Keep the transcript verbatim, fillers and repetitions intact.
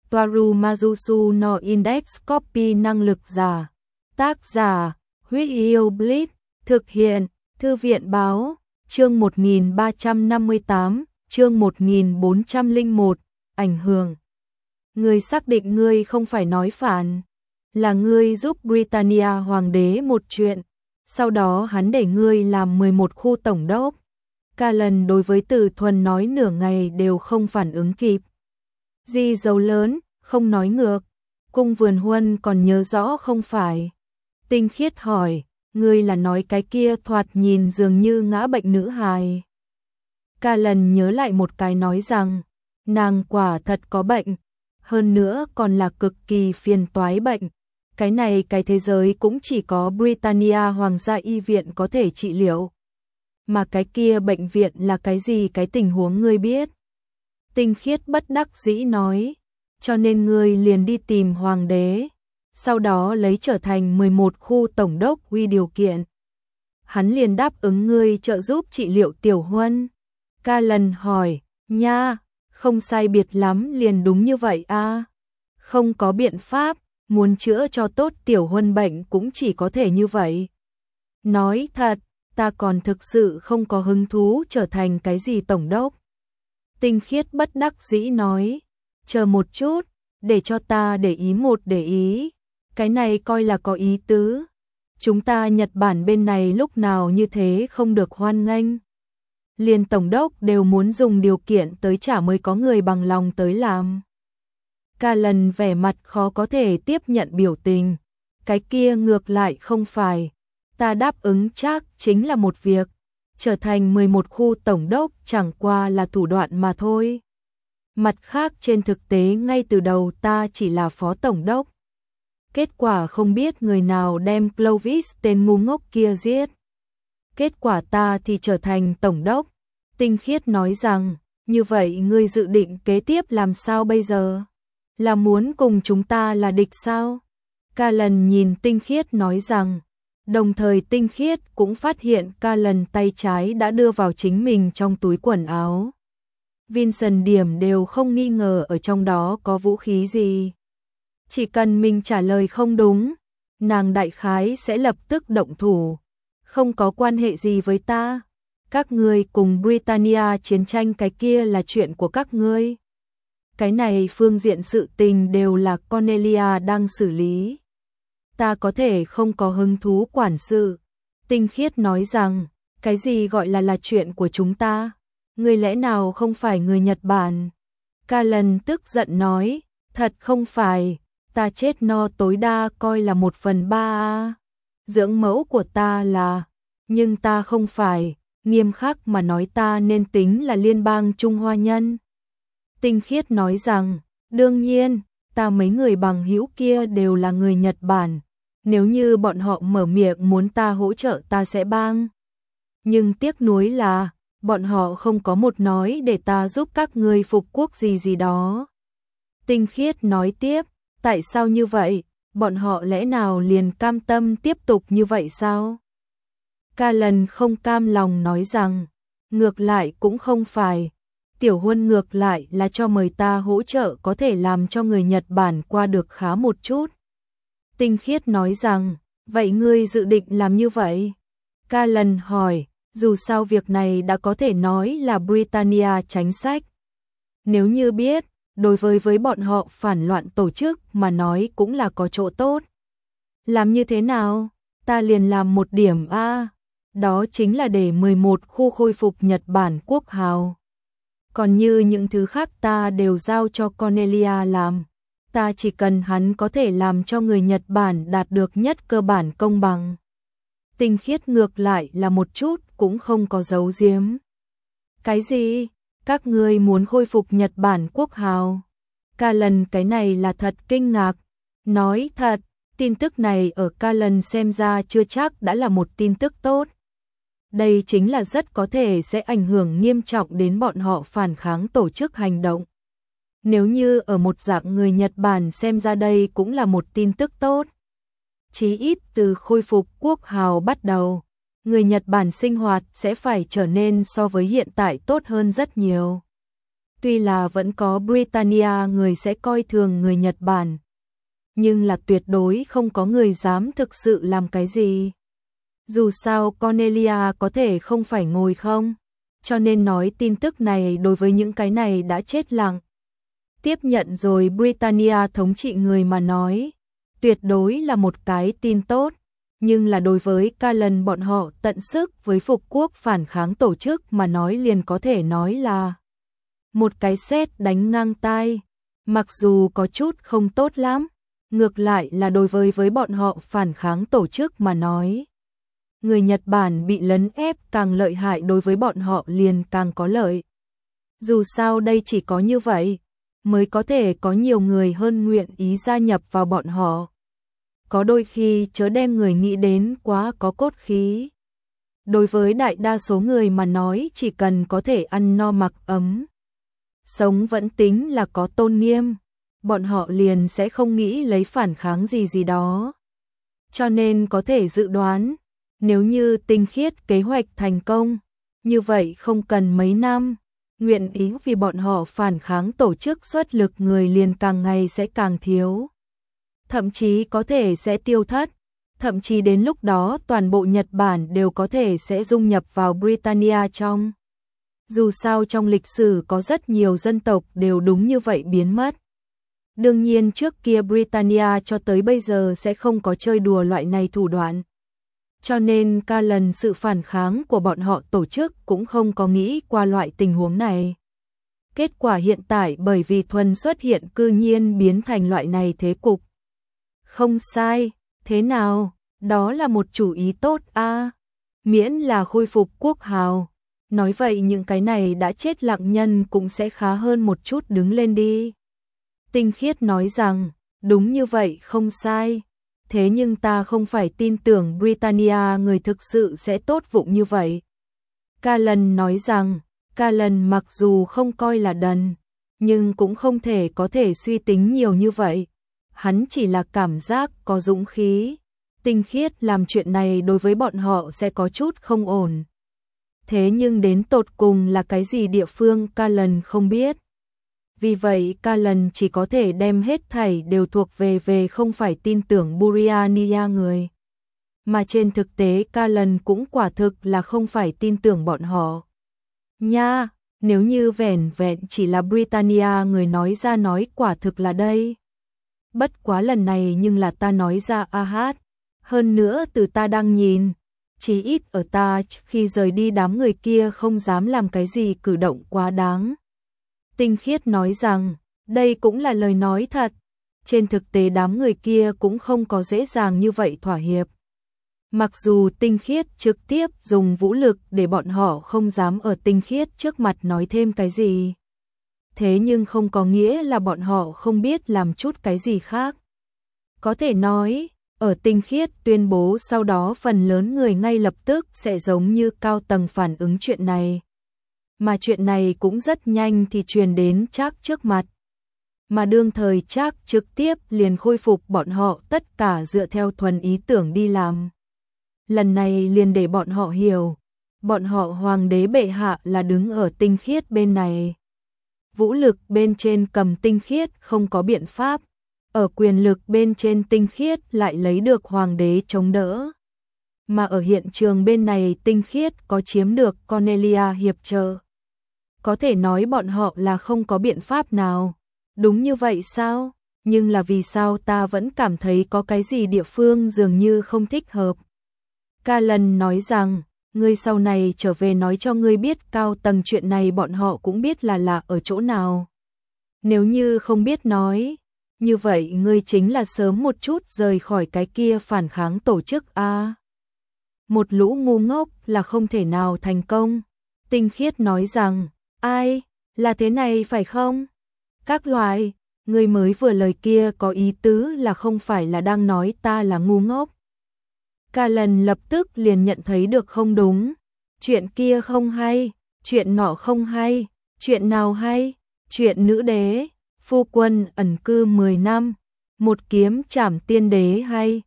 Toaru Majusu no Index Copy năng lực giả. Tác giả, Huyết Yêu Blitz, thực hiện, Thư viện báo, chương một nghìn ba trăm năm mươi tám, chương một nghìn bốn trăm lẻ một, ảnh hưởng. Ngươi xác định ngươi không phải nói phản, là ngươi giúp Britannia hoàng đế một chuyện, sau đó hắn để ngươi làm mười một khu tổng đốc. Callan đối với Từ Thuần nói nửa ngày đều không phản ứng kịp. Di dấu lớn, không nói ngược. Cung Vườn Huân còn nhớ rõ không phải. Tinh Khiết hỏi, ngươi là nói cái kia thoạt nhìn dường như ngã bệnh nữ hài. Callan nhớ lại một cái nói rằng, nàng quả thật có bệnh, hơn nữa còn là cực kỳ phiền toái bệnh. Cái này cái thế giới cũng chỉ có Britannia Hoàng gia y viện có thể trị liệu. Mà cái kia bệnh viện là cái gì, cái tình huống ngươi biết? Tinh Khiết bất đắc dĩ nói, cho nên ngươi liền đi tìm hoàng đế, sau đó lấy trở thành mười một khu tổng đốc uy điều kiện. Hắn liền đáp ứng ngươi trợ giúp trị liệu Tiểu Huân. Callan hỏi, nha, không sai biệt lắm, liền đúng như vậy a. Không có biện pháp, muốn chữa cho tốt Tiểu Huân bệnh cũng chỉ có thể như vậy. Nói thật, ta còn thực sự không có hứng thú trở thành cái gì tổng đốc. Tinh Khiết bất đắc dĩ nói, chờ một chút, để cho ta để ý một để ý, cái này coi là có ý tứ. Chúng ta Nhật Bản bên này lúc nào như thế không được hoan nghênh. Liền tổng đốc đều muốn dùng điều kiện tới trả mới có người bằng lòng tới làm. Callan vẻ mặt khó có thể tiếp nhận biểu tình, cái kia ngược lại không phải. Ta đáp ứng chắc chính là một việc, trở thành mười một khu tổng đốc chẳng qua là thủ đoạn mà thôi. Mặt khác trên thực tế ngay từ đầu ta chỉ là phó tổng đốc. Kết quả không biết người nào đem Clovis tên ngu ngốc kia giết. Kết quả ta thì trở thành tổng đốc. Tinh Khiết nói rằng, như vậy ngươi dự định kế tiếp làm sao bây giờ? Là muốn cùng chúng ta là địch sao? Callan nhìn Tinh Khiết nói rằng, đồng thời Tinh Khiết cũng phát hiện Callan tay trái đã đưa vào chính mình trong túi quần áo. Vincent điểm đều không nghi ngờ ở trong đó có vũ khí gì. Chỉ cần mình trả lời không đúng, nàng đại khái sẽ lập tức động thủ. Không có quan hệ gì với ta. Các ngươi cùng Britannia chiến tranh cái kia là chuyện của các ngươi. Cái này phương diện sự tình đều là Cornelia đang xử lý. Ta có thể không có hứng thú quản sự. Tinh Khiết nói rằng, cái gì gọi là là chuyện của chúng ta? Ngươi lẽ nào không phải người Nhật Bản? Callan tức giận nói, thật không phải, ta chết no tối đa coi là một phần ba a. Dưỡng mẫu của ta là, nhưng ta không phải, nghiêm khắc mà nói ta nên tính là liên bang Trung Hoa nhân. Tinh Khiết nói rằng, đương nhiên, ta mấy người bằng hữu kia đều là người Nhật Bản. Nếu như bọn họ mở miệng muốn ta hỗ trợ ta sẽ bang. Nhưng tiếc nuối là, bọn họ không có một nói để ta giúp các ngươi phục quốc gì gì đó. Tinh Khiết nói tiếp, tại sao như vậy? Bọn họ lẽ nào liền cam tâm tiếp tục như vậy sao? Callan không cam lòng nói rằng, ngược lại cũng không phải. Tiểu Huân ngược lại là cho mời ta hỗ trợ có thể làm cho người Nhật Bản qua được khá một chút. Tinh Khiết nói rằng, vậy ngươi dự định làm như vậy? Callan hỏi, dù sao việc này đã có thể nói là Britannia tránh sách. Nếu như biết, đối với với bọn họ phản loạn tổ chức mà nói cũng là có chỗ tốt. Làm như thế nào? Ta liền làm một điểm A. Đó chính là để mười một khu khôi phục Nhật Bản quốc hào. Còn như những thứ khác ta đều giao cho Cornelia làm. Ta chỉ cần hắn có thể làm cho người Nhật Bản đạt được nhất cơ bản công bằng. Tinh Khiết ngược lại là một chút cũng không có giấu giếm. Cái gì? Các ngươi muốn khôi phục Nhật Bản quốc hào? Callan cái này là thật kinh ngạc. Nói thật, tin tức này ở Callan xem ra chưa chắc đã là một tin tức tốt. Đây chính là rất có thể sẽ ảnh hưởng nghiêm trọng đến bọn họ phản kháng tổ chức hành động. Nếu như ở một dạng người Nhật Bản xem ra đây cũng là một tin tức tốt. Chí ít từ khôi phục quốc hào bắt đầu, người Nhật Bản sinh hoạt sẽ phải trở nên so với hiện tại tốt hơn rất nhiều. Tuy là vẫn có Britannia người sẽ coi thường người Nhật Bản, nhưng là tuyệt đối không có người dám thực sự làm cái gì. Dù sao Cornelia có thể không phải ngồi không, cho nên nói tin tức này đối với những cái này đã chết lặng. Tiếp nhận rồi Britannia thống trị người mà nói, tuyệt đối là một cái tin tốt, nhưng là đối với Callan bọn họ tận sức với phục quốc phản kháng tổ chức mà nói liền có thể nói là một cái sét đánh ngang tai, mặc dù có chút không tốt lắm, ngược lại là đối với với bọn họ phản kháng tổ chức mà nói. Người Nhật Bản bị lấn ép càng lợi hại đối với bọn họ liền càng có lợi. Dù sao đây chỉ có như vậy, mới có thể có nhiều người hơn nguyện ý gia nhập vào bọn họ. Có đôi khi chớ đem người nghĩ đến quá có cốt khí. Đối với đại đa số người mà nói chỉ cần có thể ăn no mặc ấm, sống vẫn tính là có tôn nghiêm, bọn họ liền sẽ không nghĩ lấy phản kháng gì gì đó. Cho nên có thể dự đoán, nếu như tinh khiết kế hoạch thành công, như vậy không cần mấy năm, nguyện ý vì bọn họ phản kháng tổ chức xuất lực người liền càng ngày sẽ càng thiếu. Thậm chí có thể sẽ tiêu thất, thậm chí đến lúc đó toàn bộ Nhật Bản đều có thể sẽ dung nhập vào Britannia trong. Dù sao trong lịch sử có rất nhiều dân tộc đều đúng như vậy biến mất. Đương nhiên trước kia Britannia cho tới bây giờ sẽ không có chơi đùa loại này thủ đoạn. Cho nên ca lần sự phản kháng của bọn họ tổ chức cũng không có nghĩ qua loại tình huống này. Kết quả hiện tại bởi vì thuần xuất hiện cư nhiên biến thành loại này thế cục. Không sai, thế nào, đó là một chủ ý tốt a à. Miễn là khôi phục quốc hào. Nói vậy những cái này đã chết lặng nhân cũng sẽ khá hơn một chút đứng lên đi. Tinh khiết nói rằng, đúng như vậy không sai. Thế nhưng ta không phải tin tưởng Britannia người thực sự sẽ tốt vụng như vậy. Callan nói rằng, Callan mặc dù không coi là đần, nhưng cũng không thể có thể suy tính nhiều như vậy. Hắn chỉ là cảm giác có dũng khí. Tinh khiết làm chuyện này đối với bọn họ sẽ có chút không ổn. Thế nhưng đến tột cùng là cái gì địa phương Callan không biết. Vì vậy Callan chỉ có thể đem hết thảy đều thuộc về về không phải tin tưởng Britannia người. Mà trên thực tế Callan cũng quả thực là không phải tin tưởng bọn họ. Nha, nếu như vẻn vẹn chỉ là Britannia người nói ra nói quả thực là đây. Bất quá lần này nhưng là ta nói ra a hát. Hơn nữa từ ta đang nhìn, chỉ ít ở ta khi rời đi đám người kia không dám làm cái gì cử động quá đáng. Tinh khiết nói rằng, đây cũng là lời nói thật. Trên thực tế đám người kia cũng không có dễ dàng như vậy thỏa hiệp. Mặc dù tinh khiết trực tiếp dùng vũ lực để bọn họ không dám ở tinh khiết trước mặt nói thêm cái gì. Thế nhưng không có nghĩa là bọn họ không biết làm chút cái gì khác. Có thể nói, ở tinh khiết tuyên bố sau đó phần lớn người ngay lập tức sẽ giống như cao tầng phản ứng chuyện này. Mà chuyện này cũng rất nhanh thì truyền đến Trác trước mặt. Mà đương thời Trác trực tiếp liền khôi phục bọn họ tất cả dựa theo thuần ý tưởng đi làm. Lần này liền để bọn họ hiểu, bọn họ hoàng đế bệ hạ là đứng ở tinh khiết bên này. Vũ lực bên trên cầm tinh khiết không có biện pháp, ở quyền lực bên trên tinh khiết lại lấy được hoàng đế chống đỡ. Mà ở hiện trường bên này tinh khiết có chiếm được Cornelia hiệp trợ. Có thể nói bọn họ là không có biện pháp nào. Đúng như vậy sao? Nhưng là vì sao ta vẫn cảm thấy có cái gì địa phương dường như không thích hợp. Callan nói rằng, ngươi sau này trở về nói cho ngươi biết cao tầng chuyện này bọn họ cũng biết là là ở chỗ nào. Nếu như không biết nói, như vậy ngươi chính là sớm một chút rời khỏi cái kia phản kháng tổ chức a. À, một lũ ngu ngốc là không thể nào thành công. Tinh khiết nói rằng, ai, là thế này phải không? Các loại, ngươi mới vừa lời kia có ý tứ là không phải là đang nói ta là ngu ngốc. Callan lập tức liền nhận thấy được không đúng. Chuyện kia không hay, chuyện nọ không hay, chuyện nào hay, chuyện nữ đế, phu quân ẩn cư mười năm, một kiếm trảm tiên đế hay,